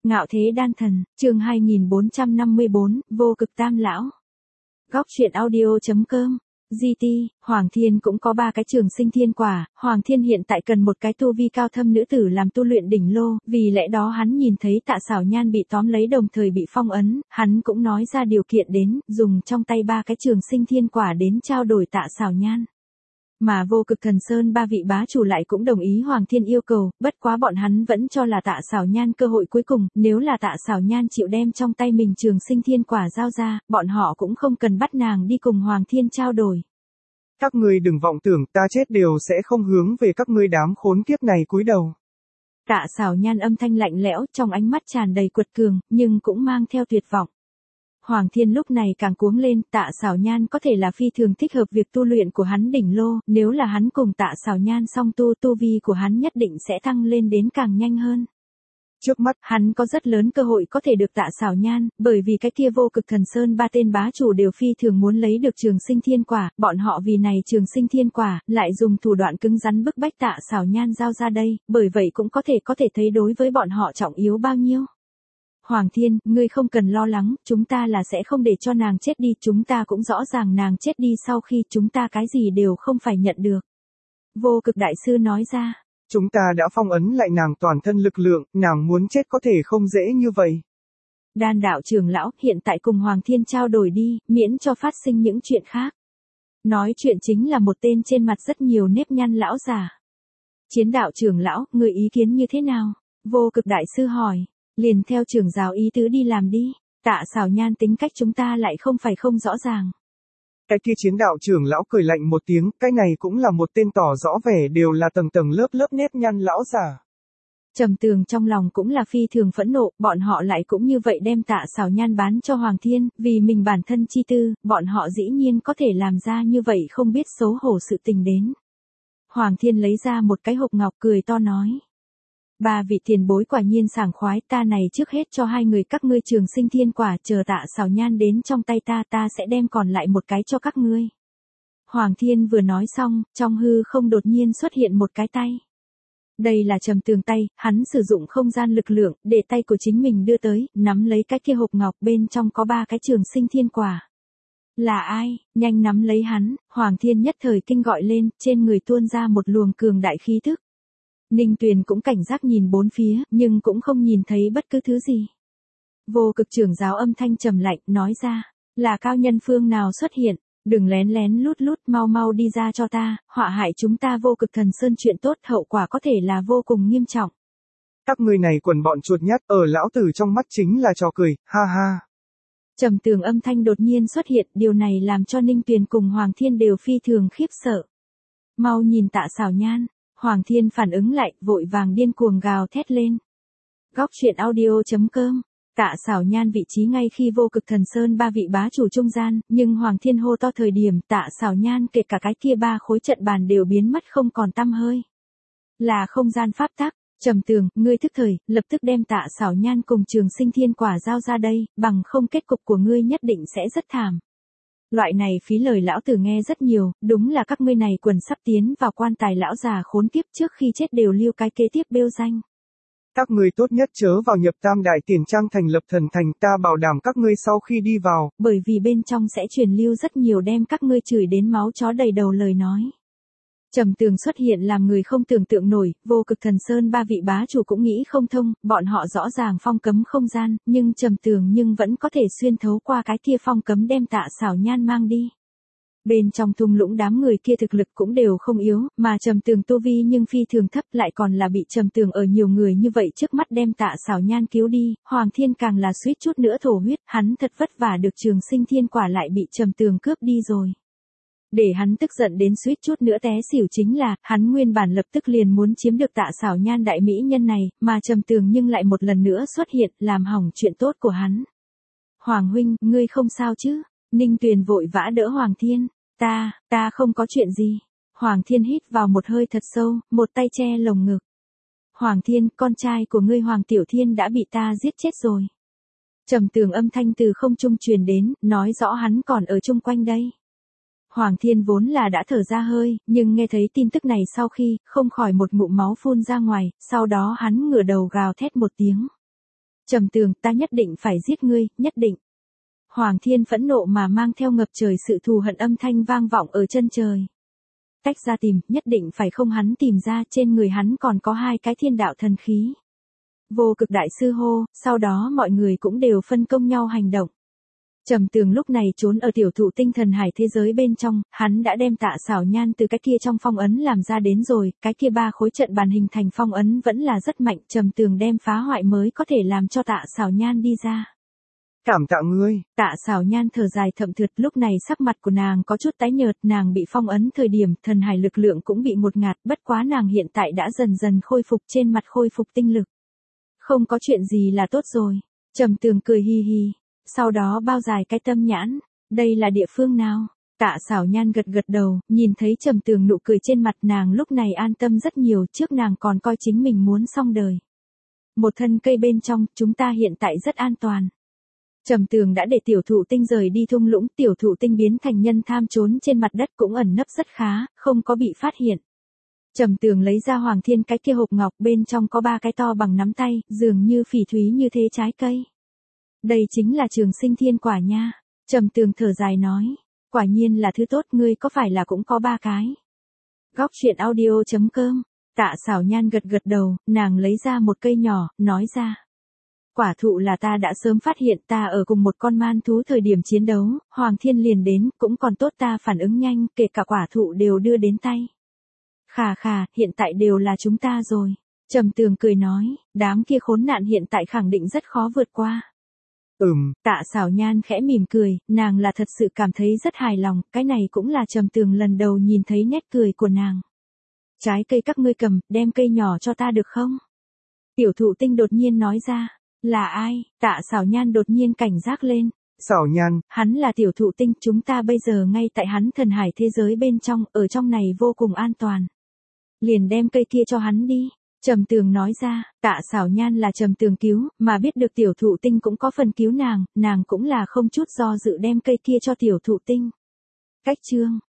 Ngạo thế đan thần, chương 2454, vô cực tam lão. Góc truyện audio.com. GT, Hoàng Thiên cũng có 3 cái trường sinh thiên quả, Hoàng Thiên hiện tại cần một cái tu vi cao thâm nữ tử làm tu luyện đỉnh lô, vì lẽ đó hắn nhìn thấy Tạ Xảo Nhan bị tóm lấy đồng thời bị phong ấn, hắn cũng nói ra điều kiện đến, dùng trong tay 3 cái trường sinh thiên quả đến trao đổi Tạ Xảo Nhan. Mà Vô Cực Thần Sơn 3 vị bá chủ lại cũng đồng ý Hoàng Thiên yêu cầu, bất quá bọn hắn vẫn cho là Tạ Xảo Nhan cơ hội cuối cùng, nếu là Tạ Xảo Nhan chịu đem trong tay mình trường sinh thiên quả giao ra, bọn họ cũng không cần bắt nàng đi cùng Hoàng Thiên trao đổi. Các ngươi đừng vọng tưởng ta chết đều sẽ không hướng về các ngươi đám khốn kiếp này cúi đầu. Tạ Xảo Nhan âm thanh lạnh lẽo, trong ánh mắt tràn đầy quật cường, nhưng cũng mang theo tuyệt vọng. Hoàng Thiên lúc này càng cuống lên, Tạ Xảo Nhan có thể là phi thường thích hợp việc tu luyện của hắn đỉnh lô, nếu là hắn cùng Tạ Xảo Nhan song tu vi của hắn nhất định sẽ tăng lên đến càng nhanh hơn. Trước mắt, hắn có rất lớn cơ hội có thể được Tạ Xảo Nhan, bởi vì cái kia Vô Cực Thần Sơn 3 tên bá chủ đều phi thường muốn lấy được trường sinh thiên quả, bọn họ vì này trường sinh thiên quả, lại dùng thủ đoạn cứng rắn bức bách Tạ Xảo Nhan giao ra đây, bởi vậy cũng có thể thấy đối với bọn họ trọng yếu bao nhiêu. Hoàng Thiên, ngươi không cần lo lắng, chúng ta là sẽ không để cho nàng chết đi, chúng ta cũng rõ ràng nàng chết đi sau khi chúng ta cái gì đều không phải nhận được. Vô Cực Đại Sư nói ra. Chúng ta đã phong ấn lại nàng toàn thân lực lượng, nàng muốn chết có thể không dễ như vậy. Đan đạo trưởng lão, hiện tại cùng Hoàng Thiên trao đổi đi, miễn cho phát sinh những chuyện khác. Nói chuyện chính là một tên trên mặt rất nhiều nếp nhăn lão già. Chiến đạo trưởng lão, người ý kiến như thế nào? Vô Cực Đại Sư hỏi. Liền theo trưởng giáo ý tứ đi làm đi, Tạ Xảo Nhan tính cách chúng ta lại không phải không rõ ràng. Cái kia chiến đạo trưởng lão cười lạnh một tiếng, cái này cũng là một tên tỏ rõ vẻ đều là tầng tầng lớp nếp nhăn lão già. Trầm Tường trong lòng cũng là phi thường phẫn nộ, bọn họ lại cũng như vậy đem Tạ Xảo Nhan bán cho Hoàng Thiên, vì mình bản thân chi tư, bọn họ dĩ nhiên có thể làm ra như vậy không biết xấu hổ sự tình đến. Hoàng Thiên lấy ra một cái hộp ngọc cười to nói. 3 vị tiền bối quả nhiên sảng khoái, ta này trước hết cho 2 người các ngươi trường sinh thiên quả, chờ Tạ Xảo Nhan đến trong tay ta sẽ đem còn lại một cái cho các ngươi. Hoàng Thiên vừa nói xong, trong hư không đột nhiên xuất hiện một cái tay. Đây là Trầm Tường tay, hắn sử dụng không gian lực lượng, để tay của chính mình đưa tới, nắm lấy cái kia hộp ngọc bên trong có 3 cái trường sinh thiên quả. Là ai? Nhanh nắm lấy hắn, Hoàng Thiên nhất thời kinh gọi lên, trên người tuôn ra một luồng cường đại khí thức. Ninh Tuyền cũng cảnh giác nhìn bốn phía, nhưng cũng không nhìn thấy bất cứ thứ gì. Vô Cực trưởng giáo âm thanh trầm lạnh, nói ra, là cao nhân phương nào xuất hiện, đừng lén lút, mau đi ra cho ta, họa hại chúng ta Vô Cực Thần Sơn chuyện tốt, hậu quả có thể là vô cùng nghiêm trọng. Các ngươi này quần bọn chuột nhắt, ở lão tử trong mắt chính là trò cười, ha ha. Trầm Tường âm thanh đột nhiên xuất hiện, điều này làm cho Ninh Tuyền cùng Hoàng Thiên đều phi thường khiếp sợ. Mau nhìn Tạ Xảo Nhan. Hoàng Thiên phản ứng lại, vội vàng điên cuồng gào thét lên. Góc truyện audio.com. Tạ Xảo Nhan vị trí ngay khi Vô Cực Thần Sơn 3 vị bá chủ trung gian, nhưng Hoàng Thiên hô to thời điểm Tạ Xảo Nhan kể cả cái kia 3 khối trận bàn đều biến mất không còn tăm hơi. Là không gian pháp tắc. Trầm Tường, ngươi thức thời, lập tức đem Tạ Xảo Nhan cùng trường sinh thiên quả giao ra đây, bằng không kết cục của ngươi nhất định sẽ rất thảm. Loại này phí lời lão tử nghe rất nhiều, đúng là các ngươi này quần sắp tiến vào quan tài lão già khốn kiếp trước khi chết đều lưu cái kế tiếp bêu danh. Các ngươi tốt nhất chớ vào nhập Tam Đại Tiền Trang thành lập thần thành, ta bảo đảm các ngươi sau khi đi vào. Bởi vì bên trong sẽ truyền lưu rất nhiều đem các ngươi chửi đến máu chó đầy đầu lời nói. Trầm Tường xuất hiện làm người không tưởng tượng nổi, Vô Cực Thần Sơn 3 vị bá chủ cũng nghĩ không thông, bọn họ rõ ràng phong cấm không gian, nhưng Trầm Tường vẫn có thể xuyên thấu qua cái kia phong cấm đem Tạ Xảo Nhan mang đi. Bên trong thung lũng đám người kia thực lực cũng đều không yếu, mà Trầm Tường tu vi nhưng phi thường thấp lại còn là bị Trầm Tường ở nhiều người như vậy trước mắt đem Tạ Xảo Nhan cứu đi, Hoàng Thiên càng là suýt chút nữa thổ huyết, hắn thật vất vả được trường sinh thiên quả lại bị Trầm Tường cướp đi rồi. Để hắn tức giận đến suýt chút nữa té xỉu chính là, hắn nguyên bản lập tức liền muốn chiếm được Tạ Xảo Nhan đại mỹ nhân này, mà Trầm Tường nhưng lại một lần nữa xuất hiện, làm hỏng chuyện tốt của hắn. Hoàng huynh, ngươi không sao chứ? Ninh Tuyền vội vã đỡ Hoàng Thiên. Ta không có chuyện gì. Hoàng Thiên hít vào một hơi thật sâu, một tay che lồng ngực. Hoàng Thiên, con trai của ngươi Hoàng Tiểu Thiên đã bị ta giết chết rồi. Trầm Tường âm thanh từ không trung truyền đến, nói rõ hắn còn ở chung quanh đây. Hoàng Thiên vốn là đã thở ra hơi, nhưng nghe thấy tin tức này sau khi, không khỏi một ngụm máu phun ra ngoài, sau đó hắn ngửa đầu gào thét một tiếng. Trầm Tường, ta nhất định phải giết ngươi, nhất định. Hoàng Thiên phẫn nộ mà mang theo ngập trời sự thù hận âm thanh vang vọng ở chân trời. Tách ra tìm, nhất định phải không hắn tìm ra, trên người hắn còn có 2 cái thiên đạo thần khí. Vô Cực đại sư hô, sau đó mọi người cũng đều phân công nhau hành động. Trầm Tường lúc này trốn ở tiểu thụ tinh thần hải thế giới bên trong, hắn đã đem Tạ Xảo Nhan từ cái kia trong phong ấn làm ra đến rồi, cái kia 3 khối trận bàn hình thành phong ấn vẫn là rất mạnh, Trầm Tường đem phá hoại mới có thể làm cho Tạ Xảo Nhan đi ra. Cảm tạ ngươi. Tạ Xảo Nhan thở dài thậm thượt, lúc này sắc mặt của nàng có chút tái nhợt, nàng bị phong ấn thời điểm thần hải lực lượng cũng bị ngột ngạt, bất quá nàng hiện tại đã dần dần khôi phục, trên mặt khôi phục tinh lực. Không có chuyện gì là tốt rồi. Trầm Tường cười hi hi, sau đó bao dài cái tâm nhãn, đây là địa phương nào? Tạ Xảo Nhan gật gật đầu, nhìn thấy Trầm Tường nụ cười trên mặt nàng lúc này an tâm rất nhiều, trước nàng còn coi chính mình muốn xong đời. Một thân cây bên trong, chúng ta hiện tại rất an toàn. Trầm Tường đã để tiểu thụ tinh rời đi thung lũng, tiểu thụ tinh biến thành nhân tham trốn trên mặt đất cũng ẩn nấp rất khá, không có bị phát hiện. Trầm Tường lấy ra Hoàng Thiên cái kia hộp ngọc, bên trong có 3 cái to bằng nắm tay, dường như phỉ thúy như thế trái cây. Đây chính là trường sinh thiên quả nha. Trầm Tường thở dài nói, quả nhiên là thứ tốt, ngươi có phải là cũng có 3 cái. Góc truyện audio.com. Tạ Xảo Nhan gật gật đầu, nàng lấy ra một cây nhỏ, nói ra. Quả thụ là ta đã sớm phát hiện, ta ở cùng một con man thú thời điểm chiến đấu, Hoàng Thiên liền đến, cũng còn tốt ta phản ứng nhanh, kể cả quả thụ đều đưa đến tay. Khà khà, hiện tại đều là chúng ta rồi. Trầm Tường cười nói, đám kia khốn nạn hiện tại khẳng định rất khó vượt qua. Tạ Xảo Nhan khẽ mỉm cười, nàng là thật sự cảm thấy rất hài lòng, cái này cũng là Trầm Tường lần đầu nhìn thấy nét cười của nàng. Trái cây các ngươi cầm, đem cây nhỏ cho ta được không? Tiểu thụ tinh đột nhiên nói ra, là ai? Tạ Xảo Nhan đột nhiên cảnh giác lên. Xảo Nhan, hắn là tiểu thụ tinh, chúng ta bây giờ ngay tại hắn thần hải thế giới bên trong, ở trong này vô cùng an toàn. Liền đem cây kia cho hắn đi. Trầm Tường nói ra, Tạ Xảo Nhan là Trầm Tường cứu, mà biết được tiểu thụ tinh cũng có phần cứu nàng cũng là không chút do dự đem cây kia cho tiểu thụ tinh. Cách chương